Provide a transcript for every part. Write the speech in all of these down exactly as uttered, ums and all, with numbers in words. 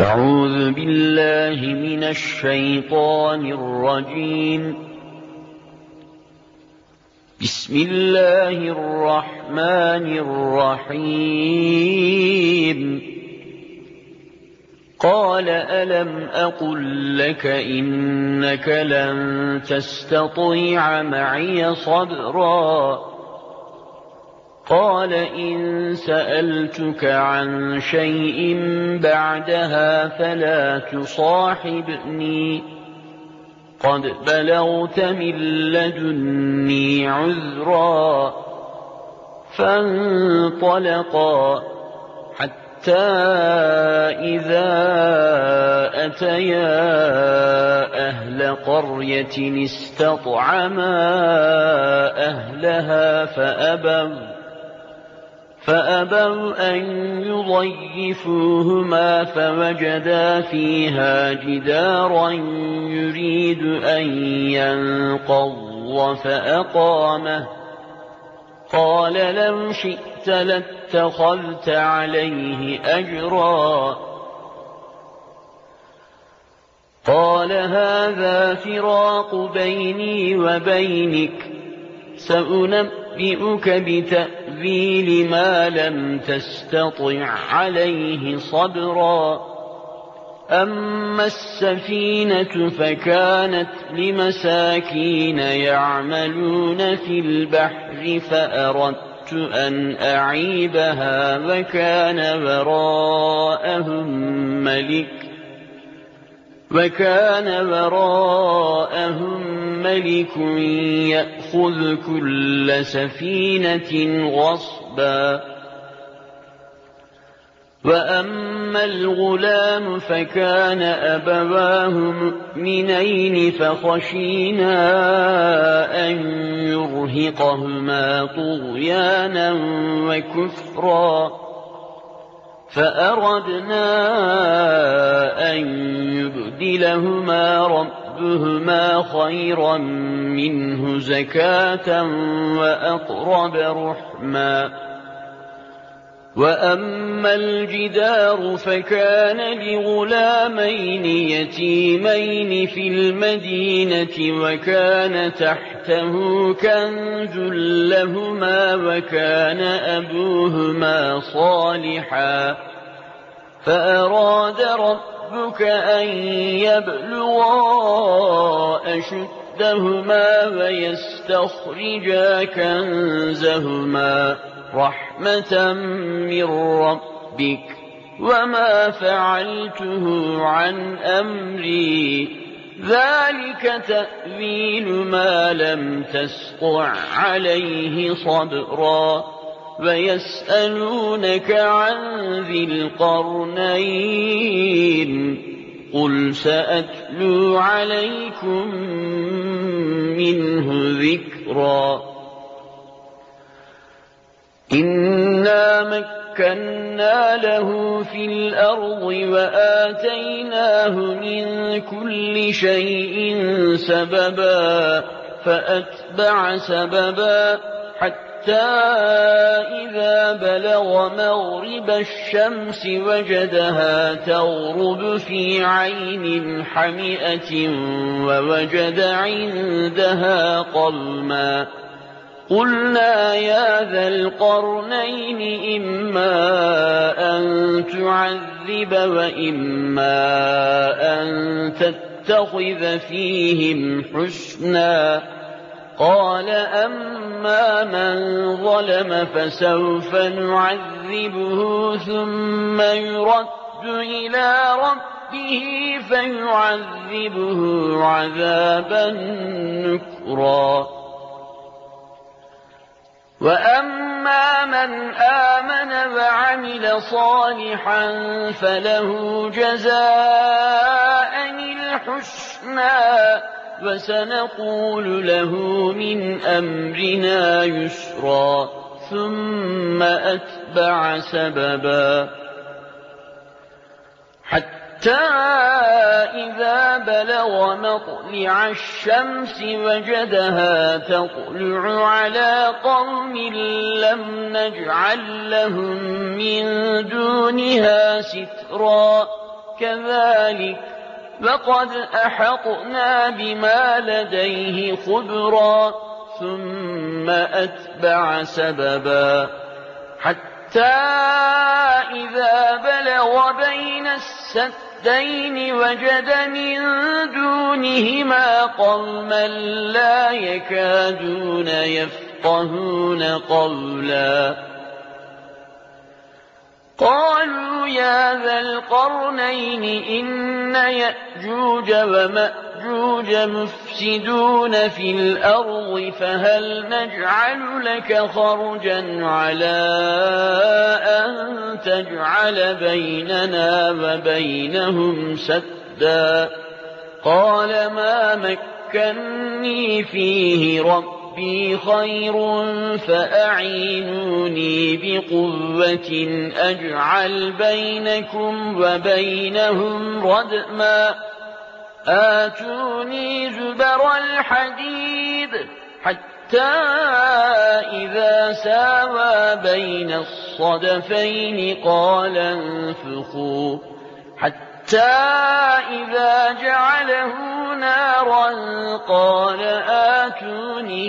أعوذ بالله من الشيطان الرجيم. بسم الله الرحمن الرحيم. قال ألم أقل لك إنك لن تستطيع معي صبرا قال إن سألتك عن شيء بعدها فلا تصاحبني قد بلغت من لدني عذرا فانطلقا حتى إذا أتيا أهل قرية استطعما أهلها فأبوا فأبوا أن يضيفوهما فوجدا فيها جدارا يريد أن ينقض فأقامه قال لو شئت لاتخذت عليه أجرا قال هذا فراق بيني وبينك سأنبئك بتأويل ما لم تستطع عليه صبرا أما السفينة فكانت لمساكين يعملون في البحر فأردت أن أعيبها وكان وراءهم ملك وكان وراءهم ملك يأخذ كل سفينة غصبا وأما الغلام فكان أبواه مؤمنين فخشينا أن يرهقهما طغيانا وكفرا فأردنا أن يبدلهما ربهما خيرا منه زكاة وأقرب رحما وأما الجدار فكان لغلامين يتيمين في المدينة وكان تحته كنز لهما وكان أبوهما صالحا فأراد ربك أن يبلغا أشدهما ويستخرجا كنزهما رحمة من ربك وما فعلته عن أمري ذلك تأويل ما لم تسطع عليه صبرا ويسألونك عن ذي القرنين قل سأتلو عليكم منه ذكرا إنا مكنا له في الأرض وآتيناه من كل شيء سببا فأتبع سببا حتى إذا بلغ مغرب الشمس وجدها تغرب في عين حمئة ووجد عندها قوما قلنا يا ذا القرنين إما أن تعذب وإما أن تتخذ فيهم حسنا قال أما من ظلم فسوف نعذبه ثم يرد إلى ربه فيعذبه عذابا نكرا وأما من آمن وعمل صالحا فله جزاء الحسنى وسنقول له من أمرنا يسرا ثم أتبع سببا حتى إذا بلغ مطلع الشمس وجدها تطلع على قوم لم نجعل لهم من دونها سترا كذلك وقد أحطنا بما لديه خبرا ثم أتبع سببا حتى إذا بلغ بين السدين وجد من دونهما قوما لا يكادون يفقهون قولا قالوا يا ذا القرنين إن يأجوج ومأجوج مفسدون في الأرض فهل نجعل لك خرجا على أن تجعل بيننا وبينهم سدا قال ما مكني فيه ربي ربي خير فأعينوني بقوة أجعل بينكم وبينهم ردما آتوني زبر الحديد حتى إذا ساوى بين الصدفين قال انفخوا حتى إذا جعله نارا قال آتوني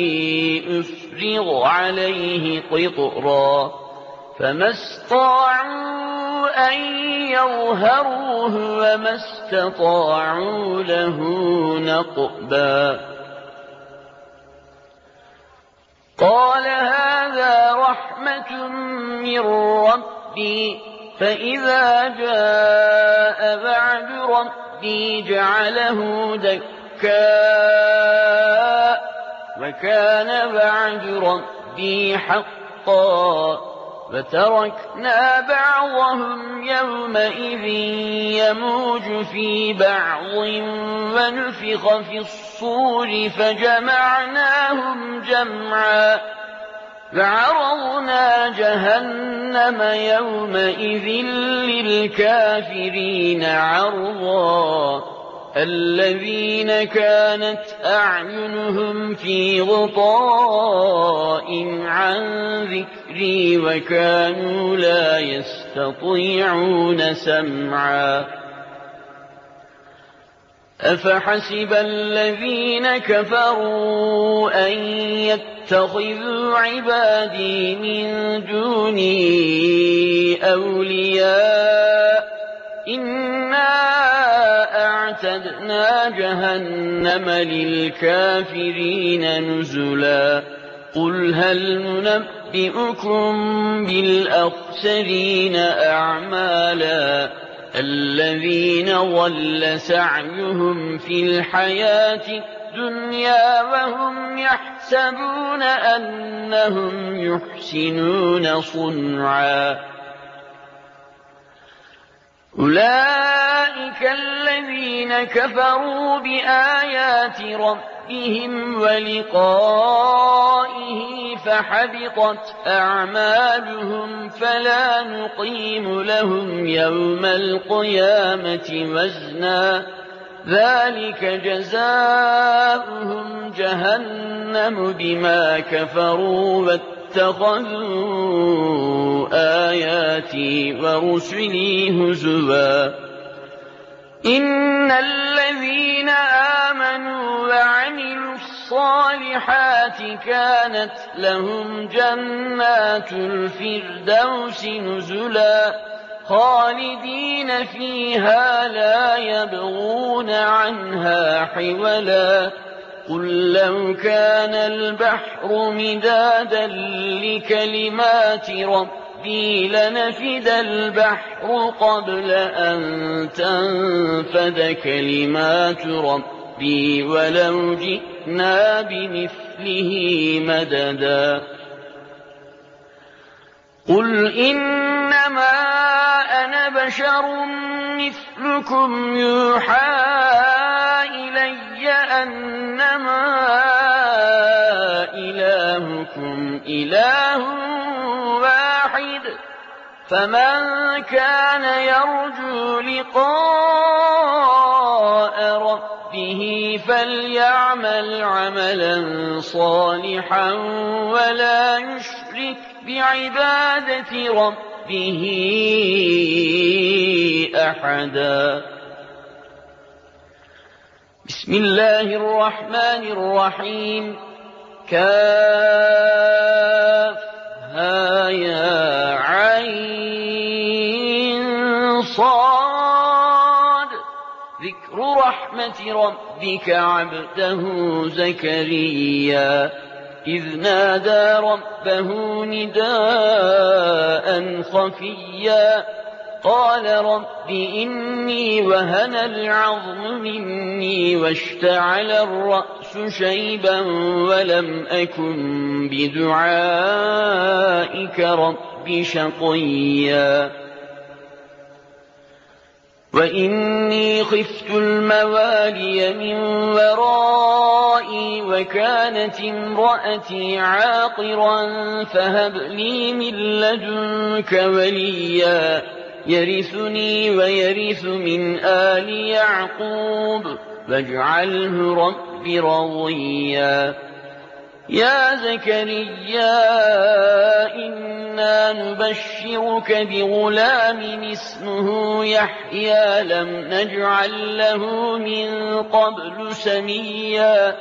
أفرغ عليه قطرا فما استطاعوا أن يظهروه وما استطاعوا له نقبا قال هذا رحمة من ربي فإذا جاء بعد ربي جعله دكاء وكان بعد ربي حقا فتركنا بعضهم يومئذ يموج في بعض ونفخ في الصور فجمعناهم جمعا فعرضنا جهنم يومئذ للكافرين عرضا الذين كانت أعينهم في غطاء عن ذكري وكانوا لا يستطيعون سمعا أفحسب الذين كفروا أن يتخذوا عبادي من دوني أولياء إنا أعتدنا جهنم للكافرين نزلا قل هل ننبئكم بالأخسرين أعمالا الذين ضل سعيهم في الحياة الدنيا وهم يحسبون أنهم يحسنون صنعا أولئك الذين كفروا بآيات ربهم ولقائه فحبطت أعمالهم فلا نقيم لهم يوم القيامة وزنا ذلك جزاؤهم جهنم بما كفروا واتخذوا آياتي ورسلي هزوا إن الذين آمنوا وعملوا الصالحات كانت لهم جنات الفردوس نزلا خالدين فيها لا يبغون عنها حولا قل لو كان البحر مدادا لكلمات ربي لنفد البحر قبل أن تنفد كلمات ربي ولو جئنا بمثله مددا قل إنما أنا بشر مثلكم يوحى إلي أنما إلهكم إله واحد فمن كان يرجو لقاء ربه فليعمل عملا صالحا ولا يشرك بعبادة ربه ربه أحدا. بسم الله الرحمن الرحيم. كافها يا عين صاد ذكر رحمة ربك عبده زكريا إذ نادى ربه نداء خفيا قال رب إني وهن العظم مني واشتعل الرأس شيبا ولم أكن بدعائك رب شقيا وإني خفت الموالي من ورائي وكانت امرأتي عاقرا فهب لي من لدنك وليا يرثني ويرث من آل يعقوب واجعله رب رضيا. يا زكريا إنا نبشرك بغلام اسمه يحيى لم نجعل له من قبل سميا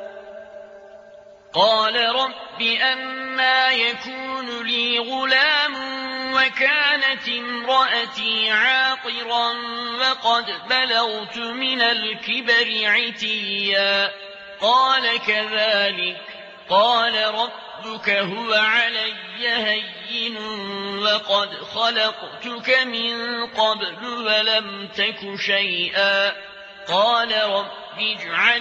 قال رب أنى يكون لي غلام وكانت امرأتي عاقرا وقد بلغت من الكبر عتيا قال كذلك قال ربك هو علي هين وقد خلقتك من قبل ولم تك شيئا قال رب اجعل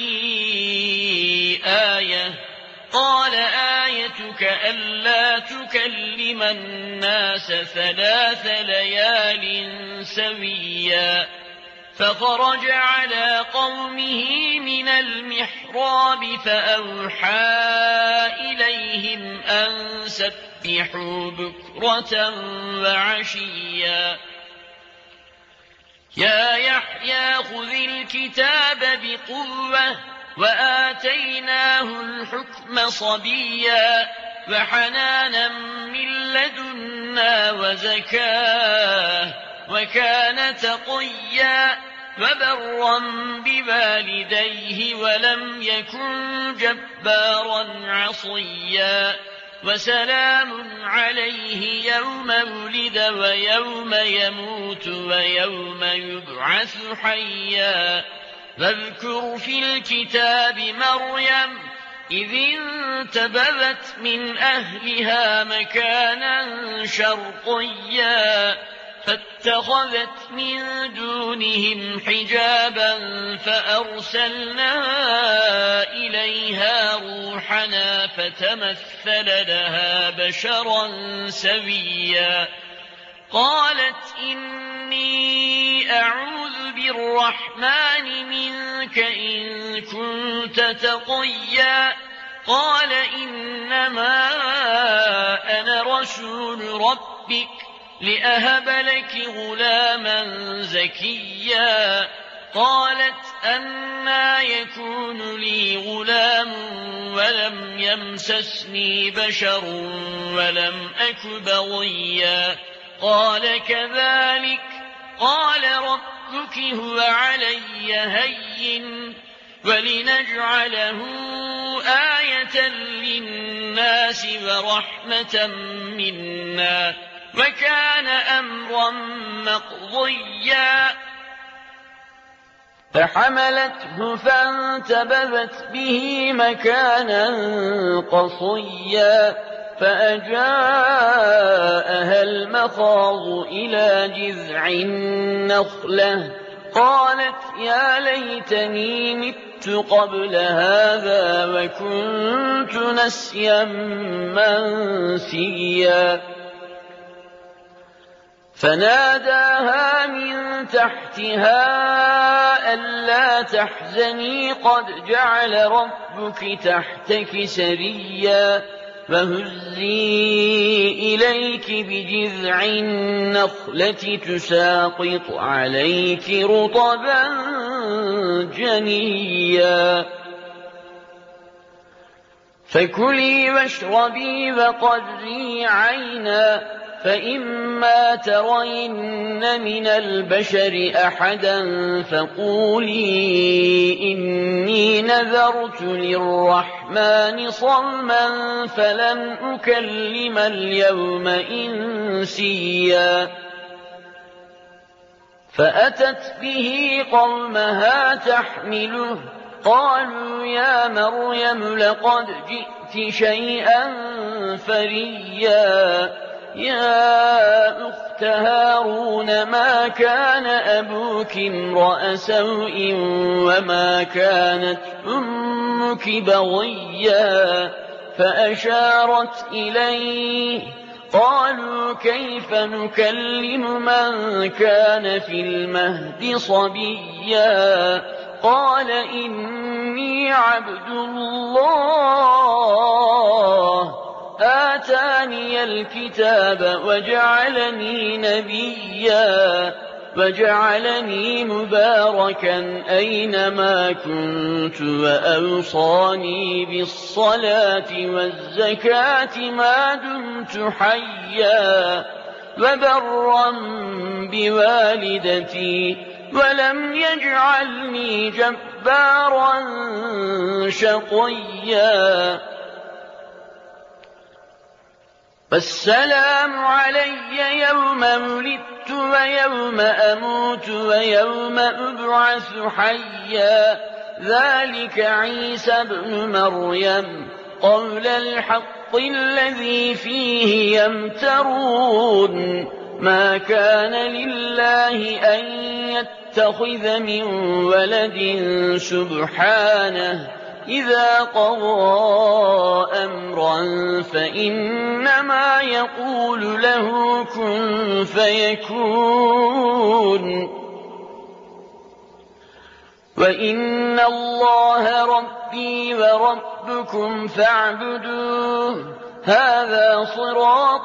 لي آية قال آيتك ألا تكلم الناس ثلاث ليال سويا فخرج على قومه من المحراب فأوحى إليهم أن سبحوا بكرة وعشيا يا يحيى خذ الكتاب بقوة وآتيناه الحكم صبيا وحنانا من لدنا وزكاه وكان تقيا وبرا بوالديه ولم يكن جبارا عصيا وسلام عليه يوم ولد ويوم يموت ويوم يبعث حيا واذكر في الكتاب مريم إذ انتبذت من أهلها مكانا شرقيا فاتخذت من دونهم حجابا فأرسلنا إليها روحنا فتمثل لها بشرا سويا قالت إني أعوذ بالرحمن منك إن كنت تقيا قال إنما أنا رسول ربك لأهب لك غلاما زكيا قالت أنى يكون لي غلام ولم يمسسني بشر ولم أك بغيا قال كذلك قال ربك هو علي هين ولنجعله آية للناس ورحمة منا وكان أمرا مقضيا فحملته فانتبذت به مكانا قصيا فأجاءها المخاض إلى جذع النخلة قالت يا ليتني مت قبل هذا وكنت نسيا منسيا فناداها من تحتها ألا تحزني قد جعل ربك تحتك سريا فهزي إليك بجذع النخلة تساقط عليك رطبا جنيا فكلي واشربي وقري عينا فإما ترين من البشر أحدا فقولي إني نذرت للرحمن صوما فلن أكلم اليوم إنسيا فأتت به قومها تحمله قالوا يا مريم لقد جئت شيئا فريا يا أخت هارون ما كان أبوك امرأ سوء وما كانت أمك بغيا فأشارت إليه قالوا كيف نكلم من كان في المهد صبيا قال إني عبد الله آتاني الكتاب وجعلني نبيا وجعلني مباركا أينما كنت وأوصاني بالصلاة والزكاة ما دمت حيا وبرا بوالدتي ولم يجعلني جبارا شقيا والسلام علي يوم ولدت ويوم أموت ويوم أبعث حيا ذلك عيسى ابن مريم قول الحق الذي فيه يمترون ما كان لله أن يتخذ من ولد سبحانه إذا قضى أمرا فإنما يقول له كن فيكون وإن الله ربي وربكم فاعبدوه هذا صراط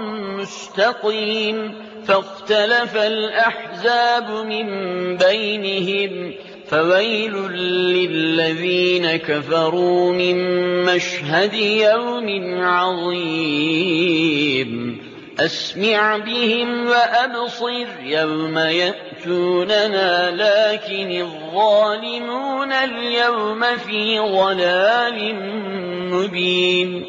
مستقيم فاختلف الأحزاب من بينهم فويل للذين كفروا من مشهد يوم عظيم أسمع بهم وأبصر يوم يأتوننا لكن الظالمون اليوم في ضلال مبين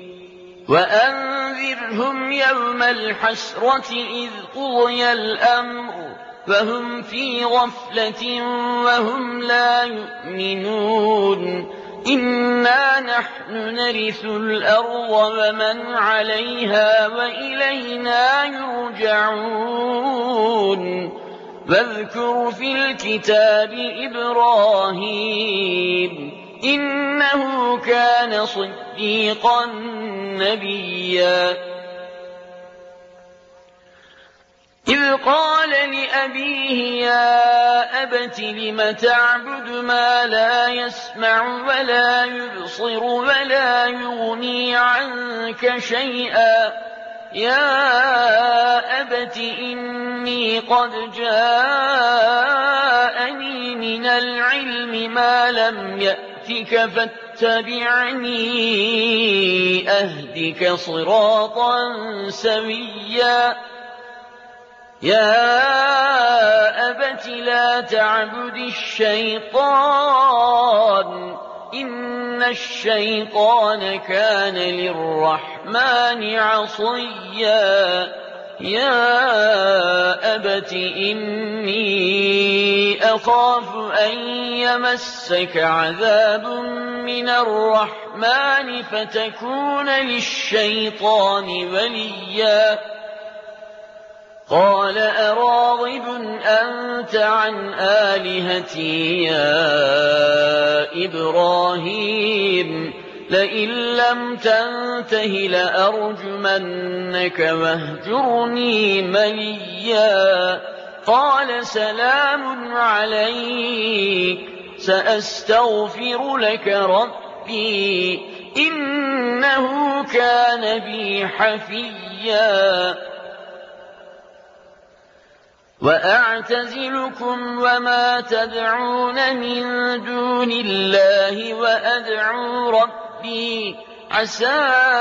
وأنذرهم يوم الحسرة إذ قضي الأمر فهم في غفلة وهم لا يؤمنون إنا نحن نرث الأرض ومن عليها وإلينا يرجعون واذكر في الكتاب إبراهيم إنه كان صديقا نبيا إذ قال لأبيه يا أبت لم تعبد ما لا يسمع ولا يبصر ولا يغني عنك شيئا يا أبت إني قد جاءني من العلم ما لم يأتك فاتبعني أهدك صراطا سويا يا أبت لا تعبد الشيطان إن الشيطان كان للرحمن عصيا يا أبت إني أخاف أن يمسك عذاب من الرحمن فتكون للشيطان وليا قال أراغب أنت عن آلهتي يا إبراهيم لئن لم تنته لأرجمنك واهجرني مليا قال سلام عليك سأستغفر لك ربي إنه كان بي حفيا وأعتزلكم وما تدعون من دون الله وأدعو ربي عسى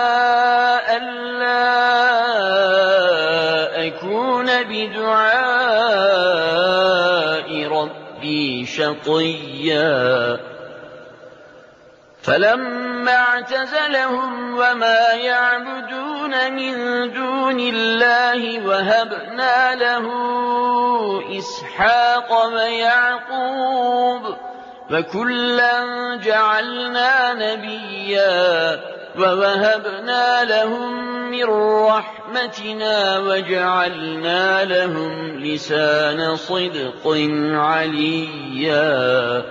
ألا أكون بدعاء ربي شقيا فلما اعتزلهم وما يعبدون من دون الله وهبنا له إسحاق ويعقوب وكلا جعلنا نبيا ووهبنا لهم من رحمتنا وجعلنا لهم لسان صدق عليا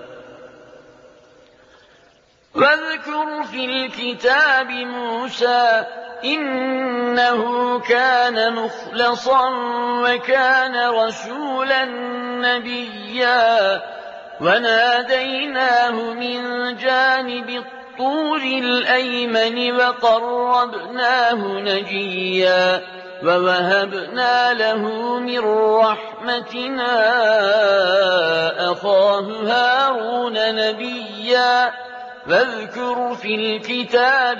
واذكر في الكتاب موسى إنه كان مخلصا وكان رسولا نبيا وناديناه من جانب الطور الأيمن وقربناه نجيا ووهبنا له من رحمتنا أخاه هارون نبيا واذكر في الكتاب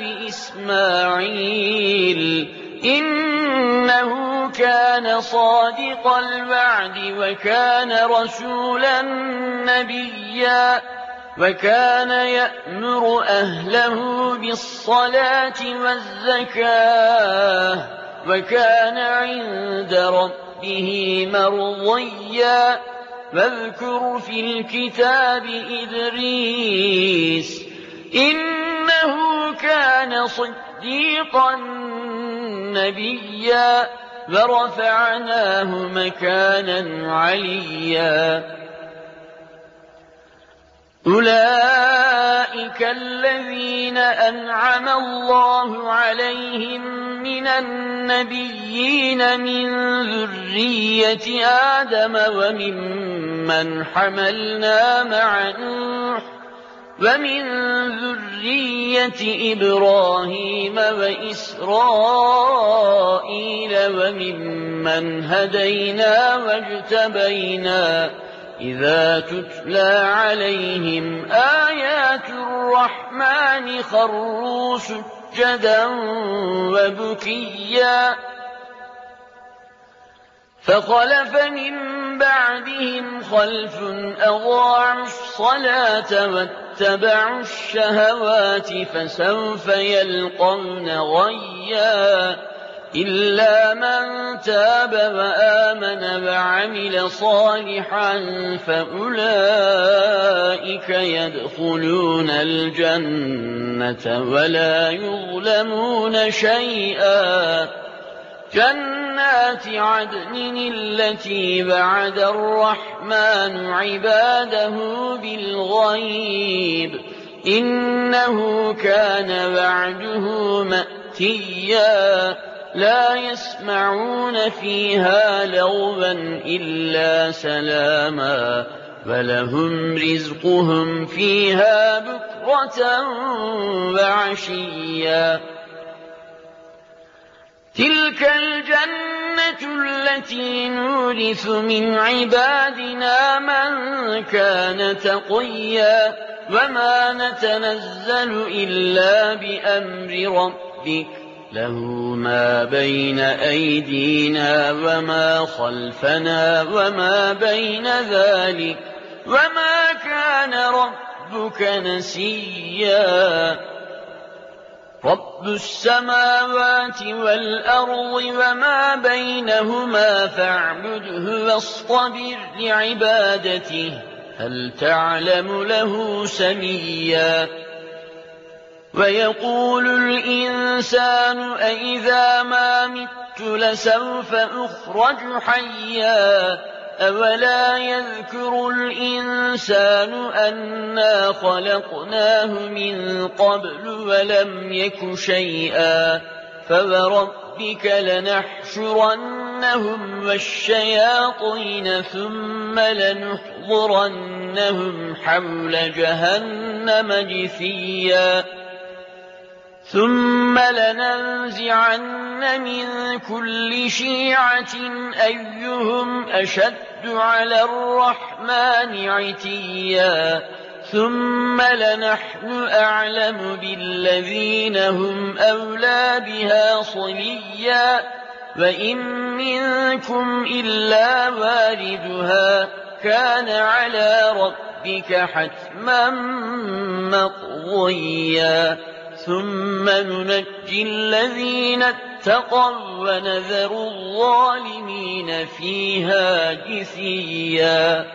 إسماعيل إنه كان صادق الوعد وكان رسولا نبيا وكان يأمر أهله بالصلاة والزكاة وكان عند ربه مرضيا واذكر في الكتاب إدريس إنه كان صديقا نبيا ورفعناه مكانا عليا أولئك الذين أنعم الله عليهم من النبيين من ذرية آدم وممن حملنا مع نوح ومن ذرية إبراهيم وإسرائيل وممن هدينا واجتبينا إذا تتلى عليهم آيات الرحمن خروا سجدا وبكيا فخلف من بعدهم خلف أضاعوا الصلاة واتبعوا الشهوات فسوف يلقون غيا إلا من تاب وآمن وعمل صالحا فأولئك يدخلون الجنة ولا يظلمون شيئا جنات عدن التي وعد الرحمن عباده بالغيب إنه كان وعده مأتيا لا يسمعون فيها لغوا إلا سلاما ولهم رزقهم فيها بكرة وعشيا تلك الجنة التي نورث من عبادنا من كان تقيا وما نتنزل إلا بأمر ربك له ما بين أيدينا وما خلفنا وما بين ذلك وما كان ربك نسيا رب السماوات والأرض وما بينهما فاعبده واصطبر لعبادته هل تعلم له سميا ويقول الإنسان أإذا ما مت لسوف أخرج حيا أولا يذكر الإنسان أنا خلقناه من قبل ولم يك شيئا فوربك لنحشرنهم والشياطين ثم لنحضرنهم حول جهنم جثيا ثم لننزعن من كل شيعة أيهم أشد على الرحمن عتيا ثم لنحن أعلم بالذين هم أولى بها صليا وإن منكم إلا واردها كان على ربك حتما مقضيا ثم ننجي الذين اتقوا ونذر الظالمين فيها جثيا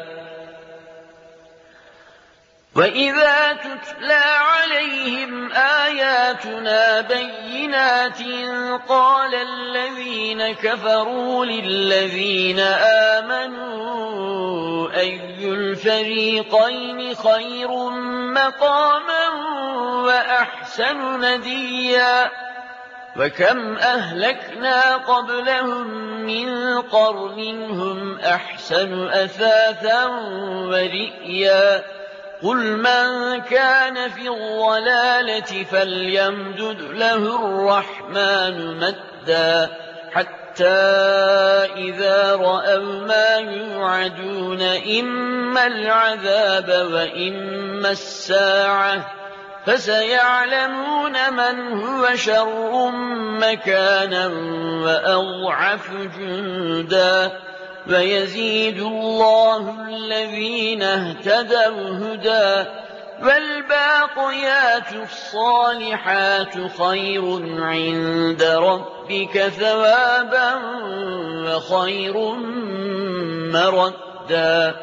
وإذا تتلى عليهم آياتنا بينات قال الذين كفروا للذين آمنوا أي الفريقين خير مقاما وأحسن نديا وكم أهلكنا قبلهم من قرن هم أحسن أثاثا ورئيا قل من كان في الضلالة فليمدد له الرحمن مدا حتى إذا رأوا ما يوعدون إما العذاب وإما الساعة فسيعلمون من هو شر مكانا وأضعف جندا ويزيد الله الذين اهتدوا هدى والباقيات الصالحات خير عند ربك ثوابا وخير مردا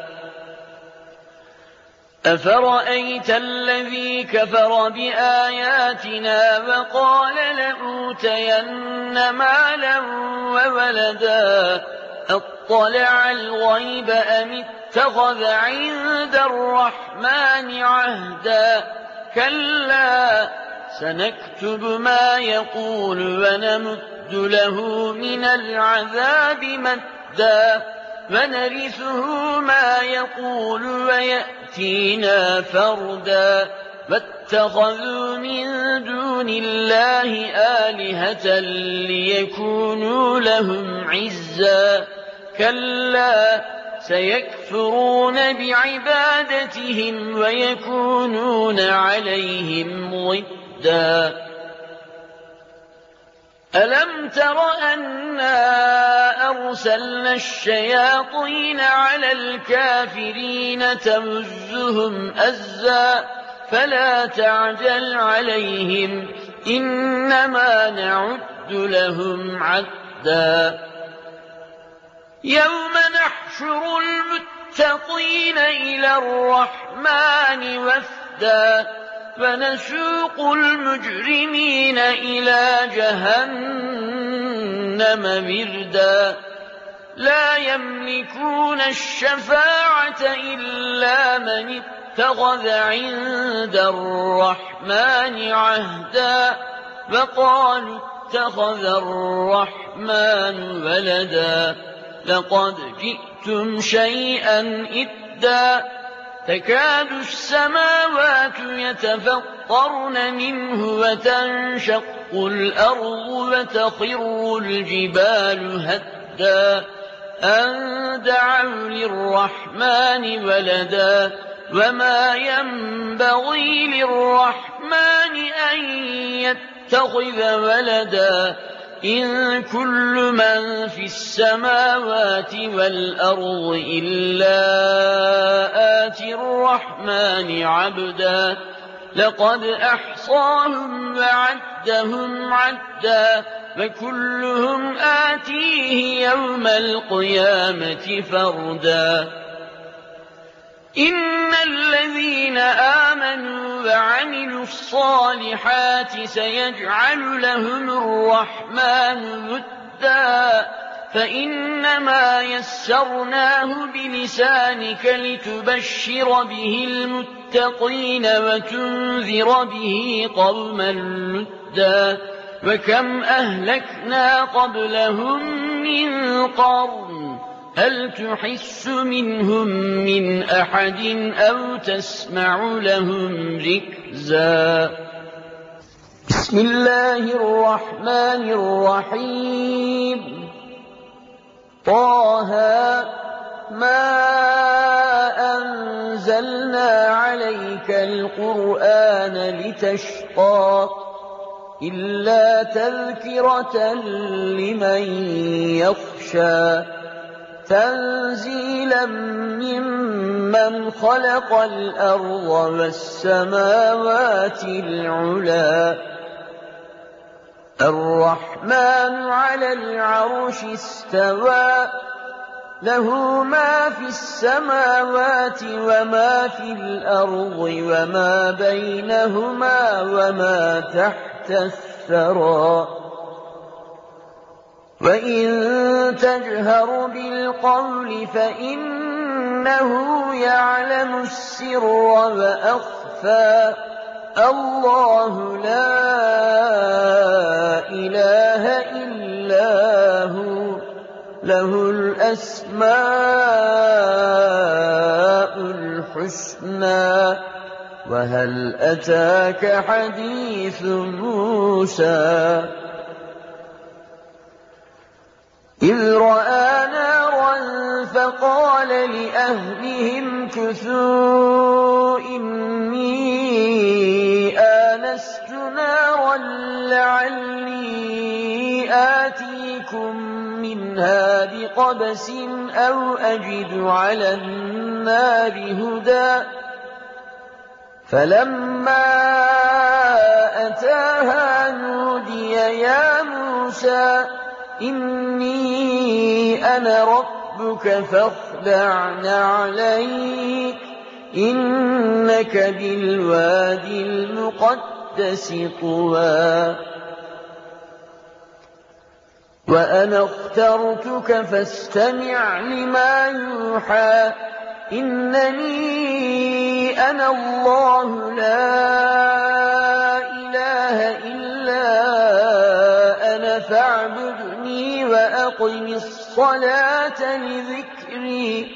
أفرأيت الذي كفر بآياتنا وقال لأوتين مالا وولدا أطلع الغيب أم اتخذ عند الرحمن عهدا كلا سنكتب ما يقول ونمد له من العذاب مدا ونرثه ما يقول ويأتينا فردا واتخذوا من دون الله آلهة ليكونوا لهم عزا كلا سيكفرون بعبادتهم ويكونون عليهم ضدا ألم تر أنا أرسلنا الشياطين على الكافرين تمزهم أزا فلا تعجل عليهم إنما نعد لهم عدا يوم نحشر المتقين إلى الرحمن وفدا فنسوق المجرمين إلى جهنم وردا لا يملكون الشفاعة إلا من اتخذ عند الرحمن عهدا وقالوا اتخذ الرحمن ولدا لقد جئتم شيئا إدا تكاد السماوات يتفطرن منه وتنشق الأرض وتخر الجبال هدا أن دعوا للرحمن ولدا وما ينبغي للرحمن أن يتخذ ولدا إن كل من في السماوات والأرض إلا آتي الرحمن عبدا لقد أحصاهم وعدهم عدا وكلهم آتيه يوم القيامة فردا إن الذين آمنوا وعملوا الصالحات سيجعل لهم الرحمن ودا فإنما يسرناه بلسانك لتبشر به المتقين وتنذر به قوما لدا وكم أهلكنا قبلهم من قرن هل تحس منهم من أحد أو تسمع لهم ركزا بسم الله الرحمن الرحيم طه ما أنزلنا عليك عَلَيْكَ الْقُرْآنَ لِتَشْقَىٰ إِلَّا تَذْكِرَةً لِّمَن يَخْشَىٰ تَنزِيلًا مِّمَّنْ خَلَقَ الْأَرْضَ وَالسَّمَاوَاتِ الْعُلَى الرَّحْمَٰنُ عَلَى الْعَرْشِ اسْتَوَىٰ لَهُ مَا فِي السَّمَاوَاتِ وَمَا فِي الْأَرْضِ وَمَا بَيْنَهُمَا وَمَا تَحْتَ الثَّرَىٰ وَإِن تَجْهَرْ بِالْقَوْلِ فَإِنَّهُ يَعْلَمُ السِّرَّ وَأَخْفَى اللَّهُ لَا إِلَٰهَ إِلَّا هُوَ لَهُ الْأَسْمَاءُ الْحُسْنَىٰ وَهَلْ أَتَاكَ حَدِيثُ مُوسَىٰ إِذْ رَأَىٰ نَارًا فَقَالَ لِأَهْلِهِ امْكُثُوا إِنِّي آنَسْتُ نَارًا لَّعَلِّي آتِيكُم مِّنْهَا بِقَبَسٍ أَوْ أَجِدُ عَلَى النَّارِ هُدًى فَلَمَّا أَتَاهَا نُودِيَ يَا مُوسَىٰ إِنِّي أَنَا رَبُّكَ فَاخْلَعْ نَعْلَيْكَ إِنَّكَ بِالْوَادِ الْمُقَدَّسِ طُوًى وَأَنَا اخْتَرْتُكَ فَاسْتَمِعْ لِمَا يُوحَىٰ إِنَّنِي أَنَا اللَّهُ لَا إِلَٰهَ إِلَّا أَنَا فَاعْبُدْنِي وَأَقِمِ الصَّلَاةَ لِذِكْرِي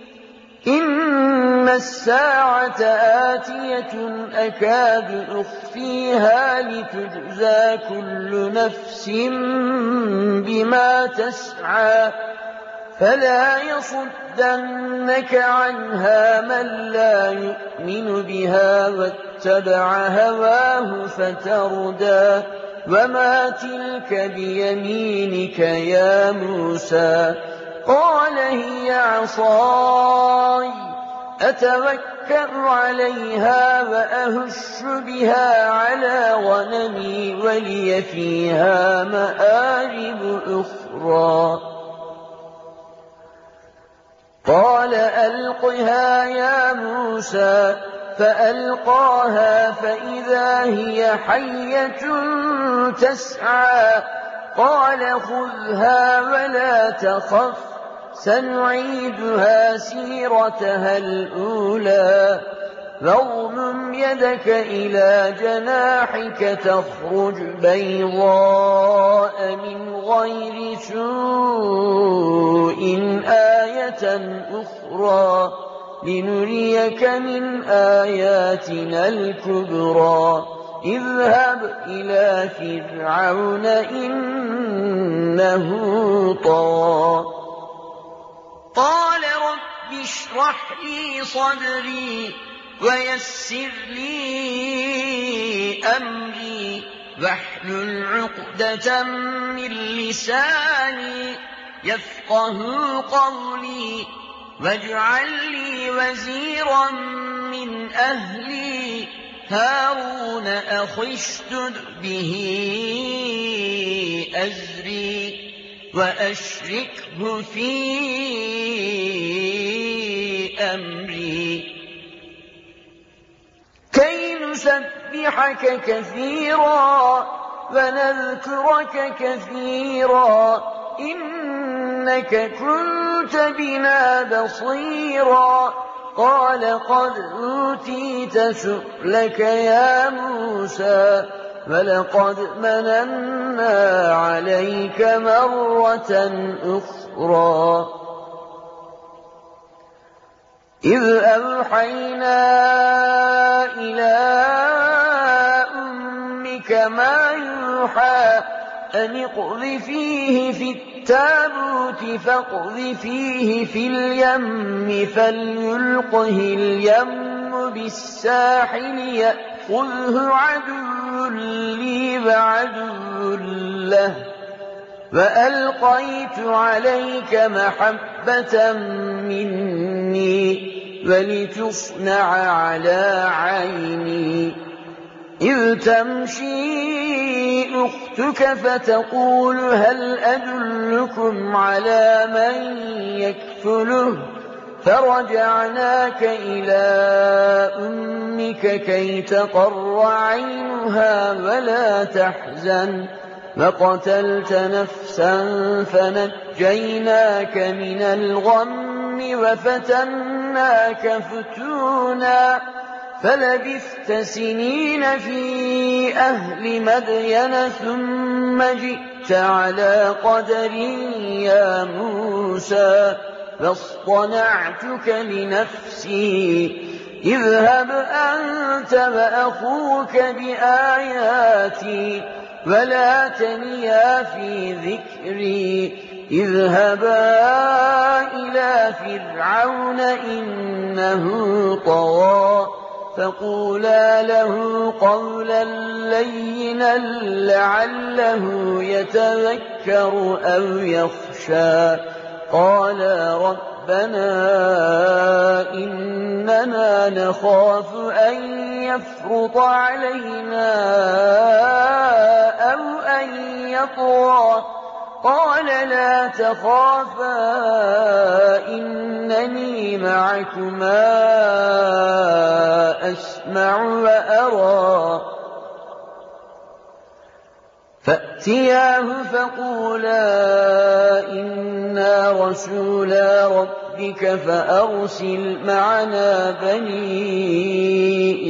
إِنَّ السَّاعَةَ آتِيَةٌ أَكَادُ أُخْفِيهَا لِتُجْزَىٰ كُلُّ نَفْسٍ بِمَا تَسْعَىٰ فَلَا يَصُدَّنَّكَ عَنْهَا مَن لَّا يُؤْمِنُ بِهَا وَاتَّبَعَ هَوَاهُ فَتَرْدَىٰ وَمَا تِلْكَ بِيَمِينِكَ يَا مُوسَىٰ قَالَ هِيَ عَصَايَ أَتَوَكَّأُ عَلَيْهَا وَأَهُشُّ بِهَا عَلَىٰ غَنَمِي وَلِيَ فِيهَا مَآرِبُ أُخْرَىٰ قَالَ أَلْقِهَا يَا مُوسَىٰ فَأَلْقَاهَا فَإِذَا هِيَ حَيَّةٌ تَسْعَىٰ قَالَ خُذْهَا وَلَا تَخَفْ سَنُعِيدُهَا سِيرَتَهَا الْأُولَىٰ وَاضْمُمْ يَدَكَ إِلَىٰ جَنَاحِكَ تَخْرُجْ بَيْضَاءَ مِنْ غَيْرِ سُوءٍ آيَةً أُخْرَىٰ لِنُرِيَكَ مِنْ آيَاتِنَا الْكُبْرَى اذْهَبْ إِلَىٰ فِرْعَوْنَ إِنَّهُ طَغَىٰ قَالَ رَبِّ اشْرَحْ لِي صَدْرِي وَيَسِّرْ لِي أَمْرِي وَاحْلُلْ عُقْدَةً مِّن لِّسَانِي يَفْقَهُوا قَوْلِي وَاجْعَل لِّي وَزِيرًا مِّنْ أَهْلِي هَارُونَ أَخِي اشْدُدْ بِهِ أَزْرِي وَأَشْرِكْهُ فِي أَمْرِي كَيْ نُسَبِّحَكَ كَثِيرًا وَنَذْكُرَكَ كَثِيرًا إِنَّكَ كُنتَ بِنَا بَصِيرًا قَالَ قَدْ أُوتِيتَ سُؤْلَكَ يَا مُوسَىٰ وَلَقَدْ مَنَنَّا عَلَيْكَ مَرَّةً أُخْرَىٰ إِذْ أَوْحَيْنَا إِلَىٰ أُمِّكَ مَا يُوحَىٰ أَنِ اقْذِفِيهِ فِي التَّابُوتِ فَاقْذِفِيهِ فِي الْيَمِّ فَلْيُلْقِهِ الْيَمُّ بالساحل يأخذه عدو لي وعدو له وألقيت عليك محبة مني ولتصنع على عيني إذ تمشي أختك فتقول هل أدلكم على من يكفله فرجعناك إلى أمك كي تقر عينها ولا تحزن وقتلت نفسا فنجيناك من الغم وفتناك فتونا فلبثت سنين في أهل مدين ثم جئت على قدر يا موسى فاصطنعتك لنفسي اذهب أنت وأخوك بآياتي ولا تنيا في ذكري اذهبا إلى فرعون إنه طغى فقولا له قولا لينا لعله يتذكر أو يخشى قالا ربنا إننا نخاف أن يفرط علينا أو أن يطغى قال لا تخافا إنني معكما أسمع وأرى فأتياه فقولا إنا رسولا ربك فأرسل معنا بني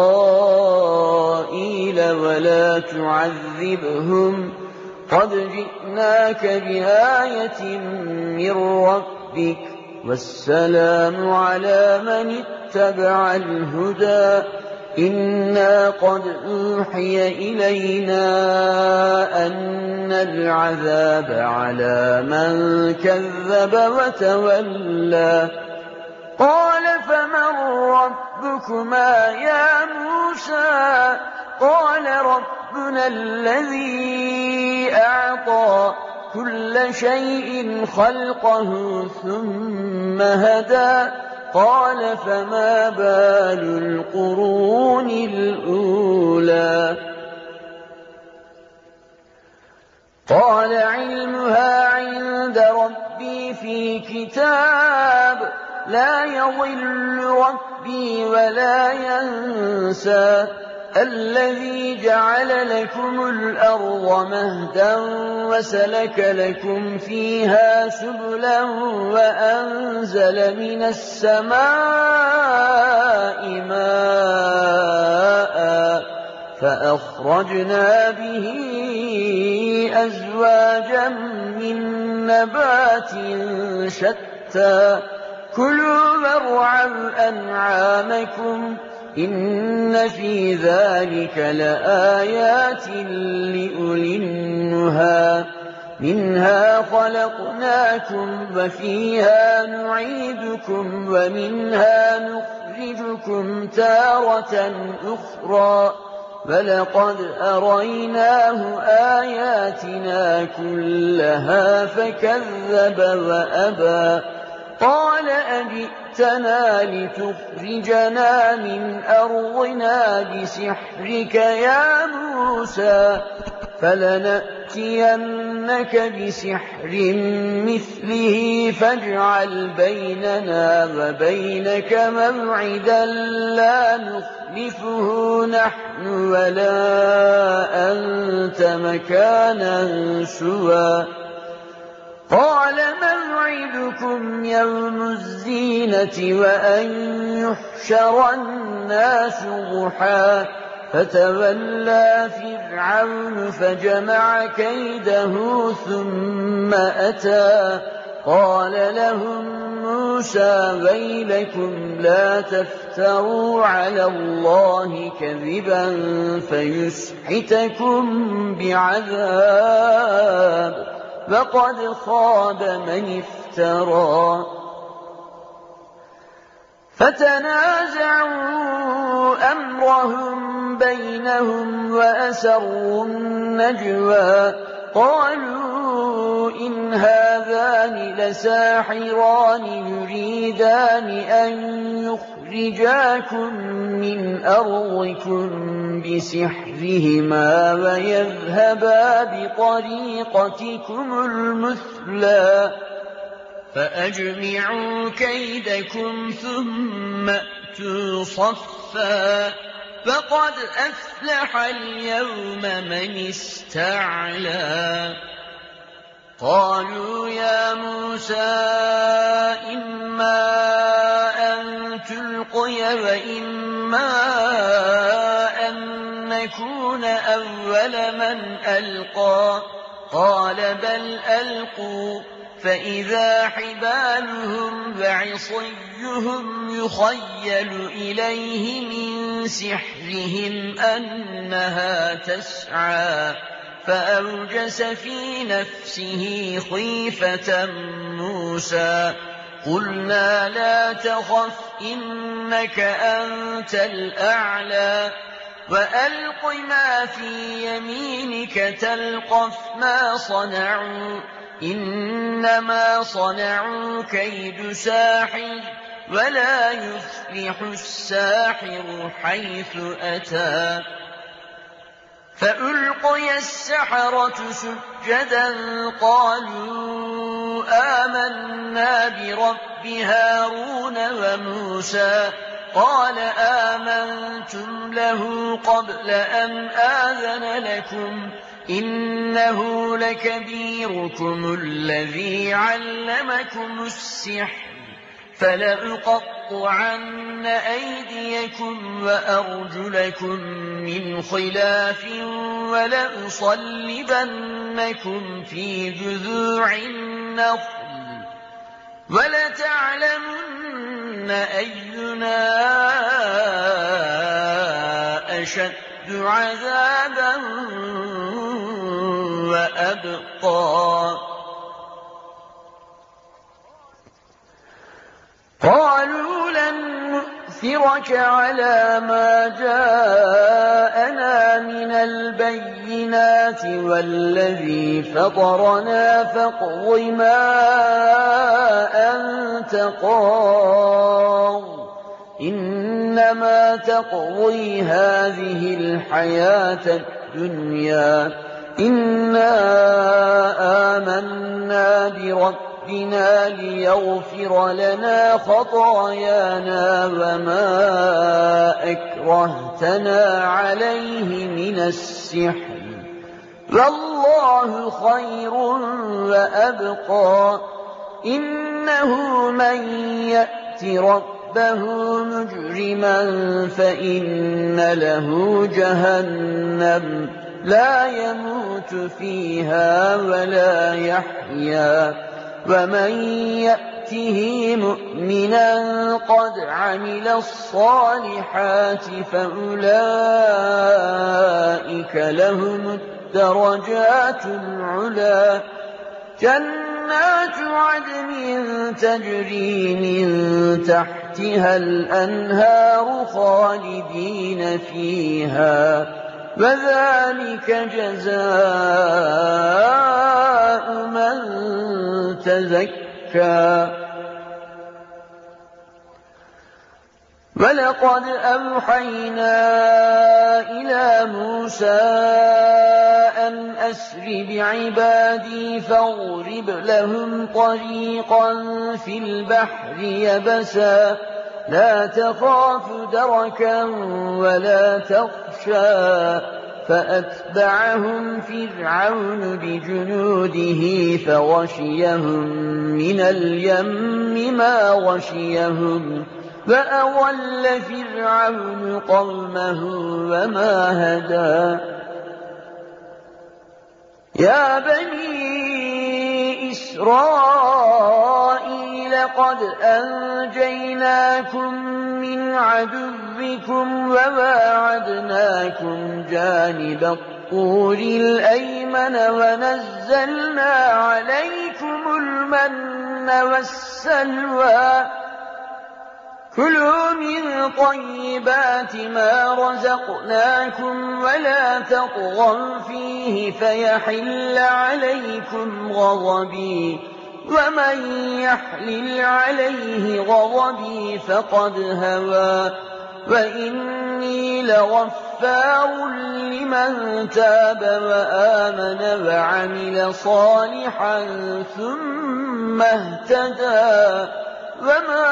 إسرائيل ولا تعذبهم قد جئناك بآية من ربك والسلام على من اتبع الهدى إنا قد أوحي إلينا أن العذاب على من كذب وتولى قال فمن ربكما يا موسى قال ربنا الذي أعطى كل شيء خلقه ثم هدى قال فما بال القرون الأولى قال علمها عند ربي في كتاب لا يضل ربي ولا ينسى الذي جعل لكم الأرض مهدا وسلك لكم فيها سبلا وأنزل من السماء ماء فأخرجنا به أزواجا من نبات شتى كلوا وارعوا أنعامكم إن في ذلك لآيات لأولي النهى منها خلقناكم وفيها نعيدكم ومنها نخرجكم تارة أخرى ولقد أريناه آياتنا كلها فكذب وأبى قال أجئتنا لتخرجنا من أرضنا بسحرك يا موسى فلنأتينك بسحر مثله فاجعل بيننا وبينك موعدا لا نخلفه نحن ولا أنت مكانا سوى قال موعدكم يوم الزينة وأن يحشر الناس ضحى فتولى فرعون فجمع كيده ثم أتى قال لهم موسى ويلكم لا تفتروا على الله كذبا فيسحتكم بعذاب وقد خاب من افترى فتنازعوا أمرهم بينهم وأسروا النجوى قالوا إن هذان لساحران يريدان أن يخرجاكم من أرضكم بسحرهما ويذهبا بطريقتكم المثلى فأجمعوا كيدكم ثم أتوا صفا فقد أفلح اليوم من استعلى قالوا يا موسى إما أن تلقي وإما أن نكون أول من ألقى قال بل ألقوا فإذا حبالهم وعصيهم يخيل إليه من سحرهم أنها تسعى فأوجس في نفسه خيفة موسى قلنا لا تخف إنك أنت الأعلى وألق ما في يمينك تلقف ما صنعوا إنما صنعوا كيد ساحر ولا يفلح الساحر حيث أتى فألقي السحرة سجدا قالوا آمنا برب هارون وموسى قال آمنتم له قبل أن آذن لكم إنه لكبيركم الذي علمكم السحر فلأقطعن أيديكم وأرجلكم من خلاف ولأصلبنكم في جذوع النخل ولتعلمن أينا أشد عذابا وأبقى قالوا لن نؤثرك على ما جاءنا من البينات والذي فطرنا فاقض ما أنت قاض إنما تقضي هذه الحياة الدنيا إنا آمنا بربنا ليغفر لنا خطايانا وما أكرهتنا عليه من السحر والله خير وأبقى إنه من يأت ربه مجرما فإن له جهنم لا يموت فيها ولا يحيا ومن يأته مؤمنا قد عمل الصالحات فأولئك لهم الدرجات العلى جنات عدن تجري من تحتها الأنهار خالدين فيها وذلك جزاء من تزكى ولقد أوحينا إلى موسى أن أسر بعبادي فاضرب لهم طريقا في البحر يبسا لا تخاف دركا ولا تخشى فأتبعهم فرعون بجنوده فغشيهم من اليم ما غشيهم فأضل فرعون قومه وما هدى يا بني إسرائيل قد أنجيناكم من عدوكم وواعدناكم جانب الطور الأيمن ونزلنا عليكم المن والسلوى كلوا من طيبات ما رزقناكم ولا تطغوا فيه فيحل عليكم غضبي ومن يحلل عليه غضبي فقد هوى وإني لغفار لمن تاب وآمن وعمل صالحا ثم اهتدى وما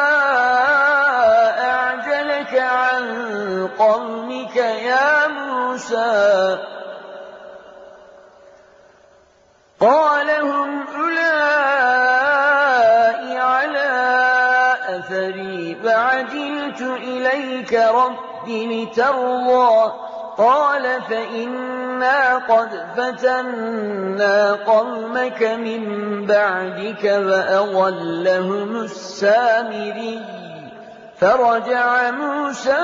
أعجلك عن قومك يا موسى قال هم أولئك على أثري فعجلت إليك رب لترضى قال فإنا قد فتنا قومك من بعدك وأضلهم السامري فرجع موسى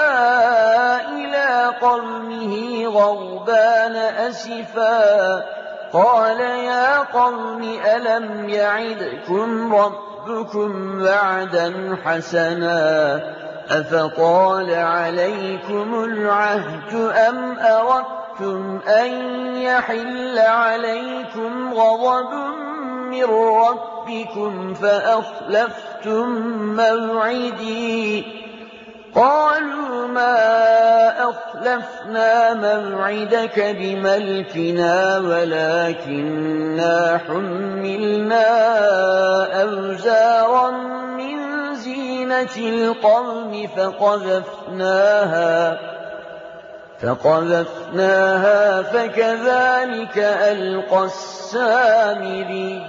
إلى قومه غضبان أسفا قال يا قوم ألم يعدكم ربكم وعدا حسنا أفطال عليكم العهد أم أردتم أن يحل عليكم غضب من ربكم فأخلفتم موعدي قالوا ما أخلفنا موعدك بملكنا ولكننا حملنا أوزارا من زينة القوم فقذفناها فقذفناها فكذلك ألقى السامري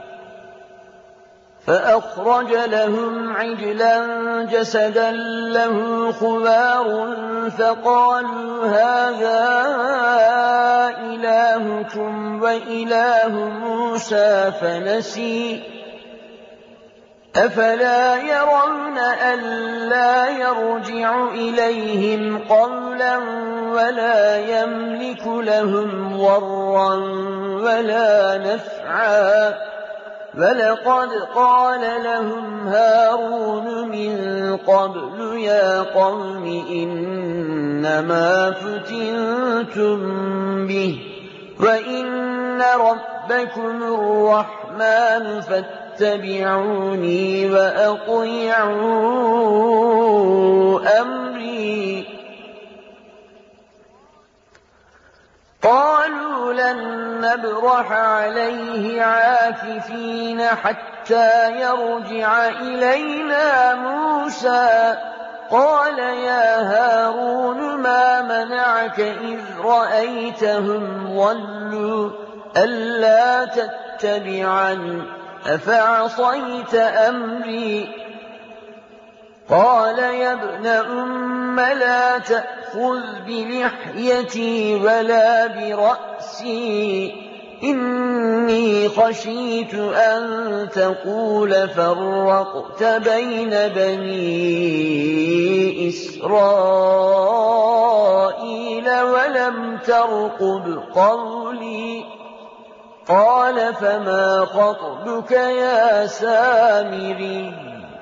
فأخرج لهم عجلا جسدا له خوار فقالوا هذا إلهكم وإله موسى فنسي أفلا يرون ألا يرجع إليهم قولا ولا يملك لهم ضرا ولا نفعا ولقد قال لهم هارون من قبل يا قوم إنما فتنتم به وإن ربكم الرحمن فاتبعوني وأطيعوا أمري قالوا لن نبرح عليه عاكفين حتى يرجع إلينا موسى قال يا هارون ما منعك إذ رأيتهم ضلوا ألا تتبعن أفعصيت أمري قال يا ابن أم لا تأخذ بلحيتي ولا برأسي إني خشيت أن تقول فرقت بين بني إسرائيل ولم ترقب قولي قال فما خطبك يا سامري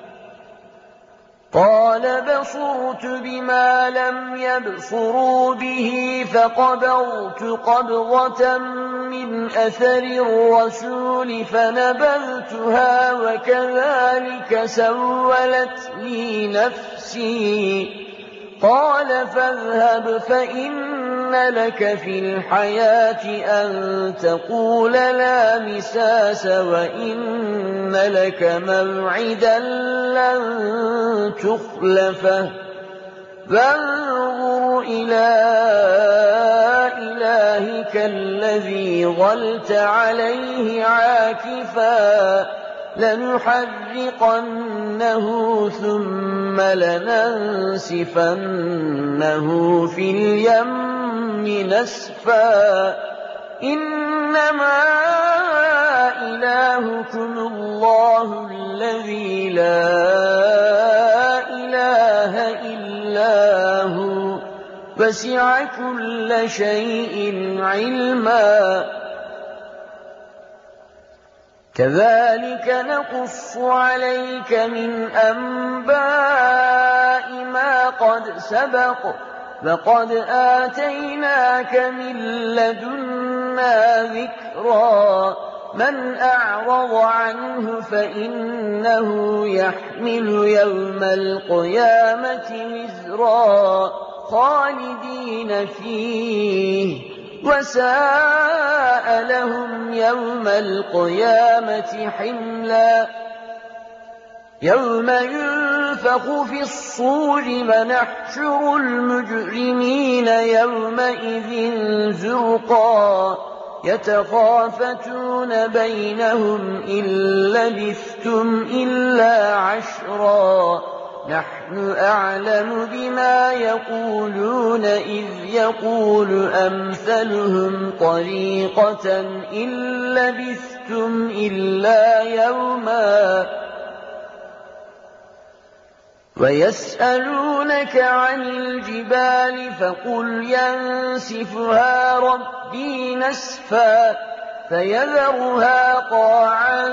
قال بصرت بما لم يبصروا به فقبضت قبضة من أثر الرسول فنبذتها وكذلك سولت لي نفسي قال فاذهب فإن لك في الحياة أن تقول لا مساس وإن لك موعدا لن تخلفه فانظر إلى إلهك الذي ظلت عليه عاكفا لنحرقنه ثم لننسفنه في اليم نسفا إنما إلهكم الله الذي لا إله إلا هو وسع كل شيء علما كذلك نقص عليك من أنباء قد سبق فقد آتيناك من لدنا ذكرا من أعرض عنه فإنه يحمل يوم القيامة وزرا خالدين فيه وساء لهم يوم القيامة حملا يوم ينفخ في الصور ونحشر المجرمين يومئذ زرقا يتخافتون بينهم إن لبثتم إلا عشرا نحن أعلم بما يقولون إذ يقول أمثلهم طريقة إن لبثتم إلا يوما ويسألونك عن الجبال فقل ينسفها ربي نسفا فيذرها قاعا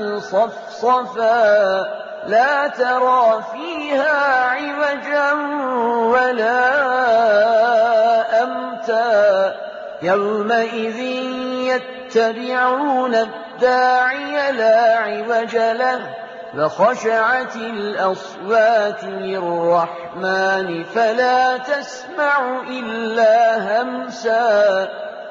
صفصفا لا ترى فيها عوجا ولا أمتا يومئذ يتبعون الداعي لا عوج له وخشعت الأصوات للرحمن فلا تسمع إلا همسا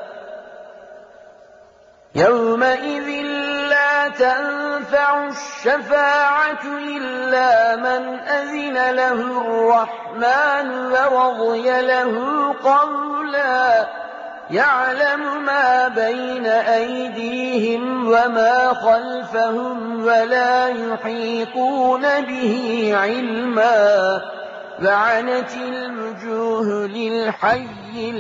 يومئذ لا تنفع الشفاعة إلا من أذن له الرحمن ورضي له قولا يعلم ما بين أيديهم وما خلفهم ولا يحيطون به علما وعنت الوجوه للحي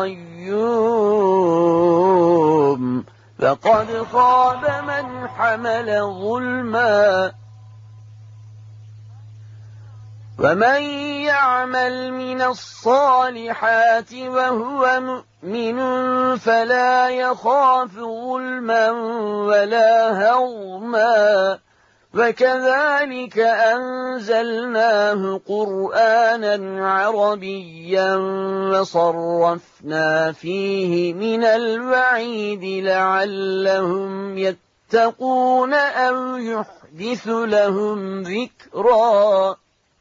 القيوم فقد خاب من حمل ظلما ومن يعمل من الصالحات وهو مؤمن فلا يخاف ظلما ولا هضما وكذلك أنزلناه قرآنا عربيا وصرفنا فيه من الوعيد لعلهم يتقون أو يحدث لهم ذكرا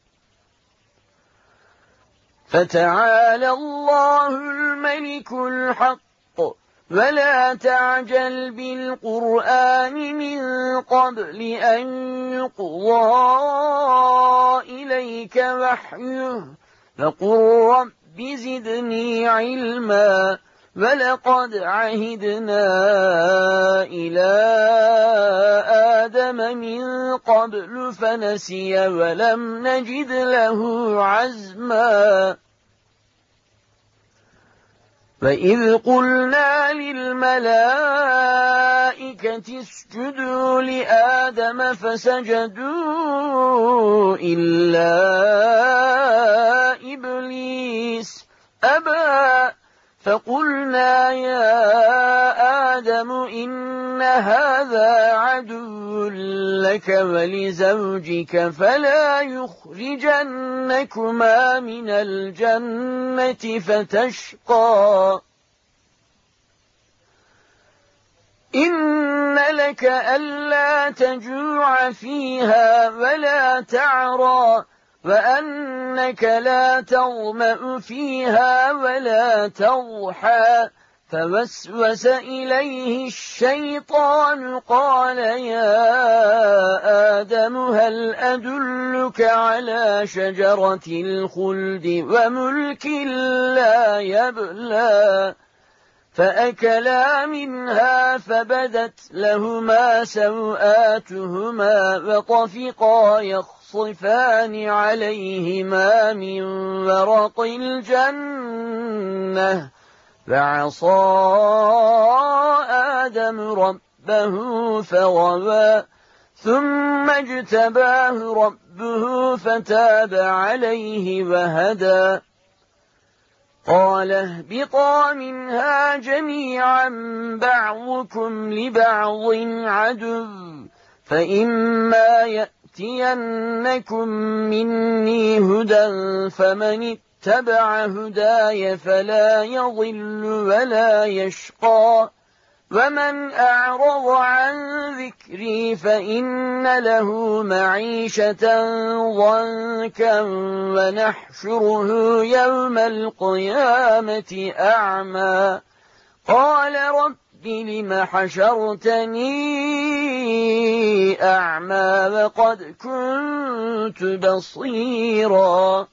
فتعالى الله الملك الحق ولا تعجل بالقرآن من قبل أن يقضى إليك وحيه فقل رب زدني علما ولقد عهدنا إلى آدم من قبل فنسي ولم نجد له عزما وإذ قلنا للملائكة اسجدوا لآدم فسجدوا إلا إبليس أبى فقلنا يا آدم إن هذا عدو لك ولزوجك فلا يخرجنكما من الجنة فتشقى إن لك ألا تجوع فيها ولا تعرى وأنك لا تظمأ فيها ولا تضحى فوسوس إليه الشيطان قال يا آدم هل أدلك على شجرة الخلد وملك لا يبلى فأكلا منها فبدت لهما سوآتهما وطفقا يخصفان عليهما من ورق الجنة فعصى آدم ربه فغوى ثم اجتباه ربه فتاب عليه وهدى قال اهبطا منها جميعا بعضكم لبعض عدو فإما يأتينكم مني هدى فمن اتبع هداي فلا يضل ولا يشقى ومن أعرض عن ذكري فإن له معيشة ضنكا ونحشره يوم القيامة أعمى قال رب لم حشرتني أعمى وقد كنت بصيرا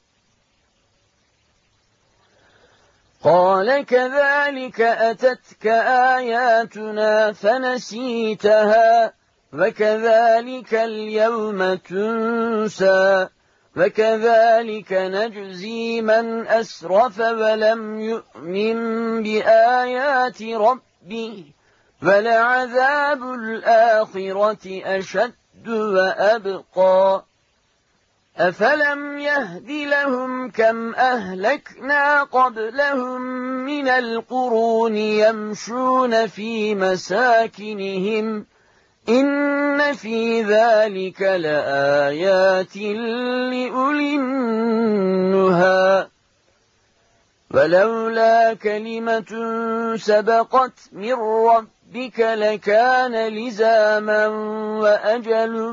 قال كذلك أتتك آياتنا فنسيتها وكذلك اليوم تنسى وكذلك نجزي من أسرف ولم يؤمن بآيات ربه ولعذاب الآخرة أشد وأبقى أفلم يهد لهم كم أهلكنا قبلهم من القرون يمشون في مساكنهم إن في ذلك لآيات لأولي النهى ولولا كلمة سبقت من ربك لكان لزاما وأجل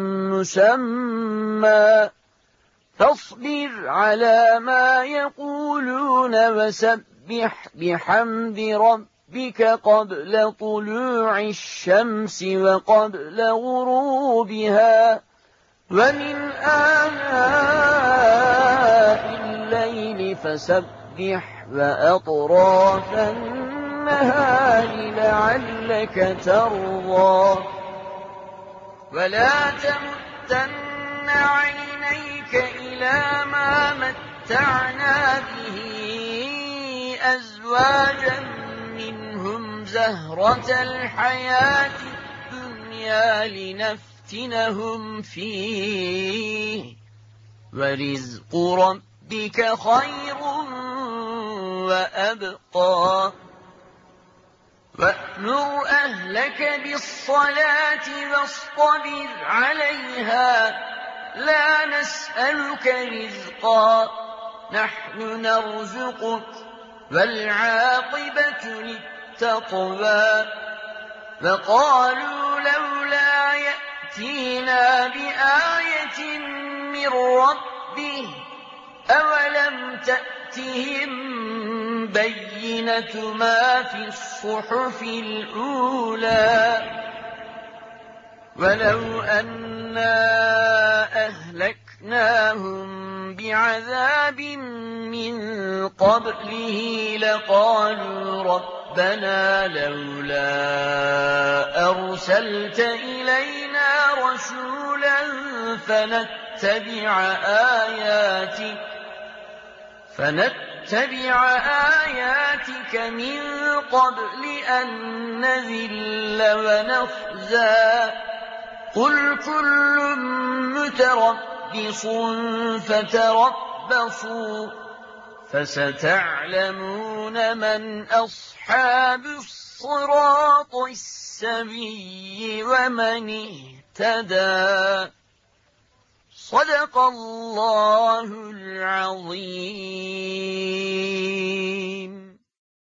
مسمى فاصبر على ما يقولون وسبح بحمد ربك قبل طلوع الشمس وقبل غروبها ومن آناء الليل فسبح وأطراف النهار لعلك ترضى ولا تمتن عينيك إلى ما متعنا به أزواجا منهم زهرة الحياة الدنيا لنفتنهم فيه ورزق ربك خير وأبقى وأمر أهلك بالصلاة واصطبر عليها لا نسألك رزقا نحن نرزقك والعاقبة للتقوى وقالوا لولا يأتينا بآية من ربه أولم تأتهم بينة ما في الصحف الأولى ولو أنا أهلكناهم بعذاب من قبله لقالوا ربنا لولا أرسلت إلينا رسولا فنتبع آياتك فنتبع آياتك من قبل أن نذل ونخزى قل كل متربص فتربصوا فستعلمون من أصحاب الصراط السوي ومن اهتدى صدق الله العظيم.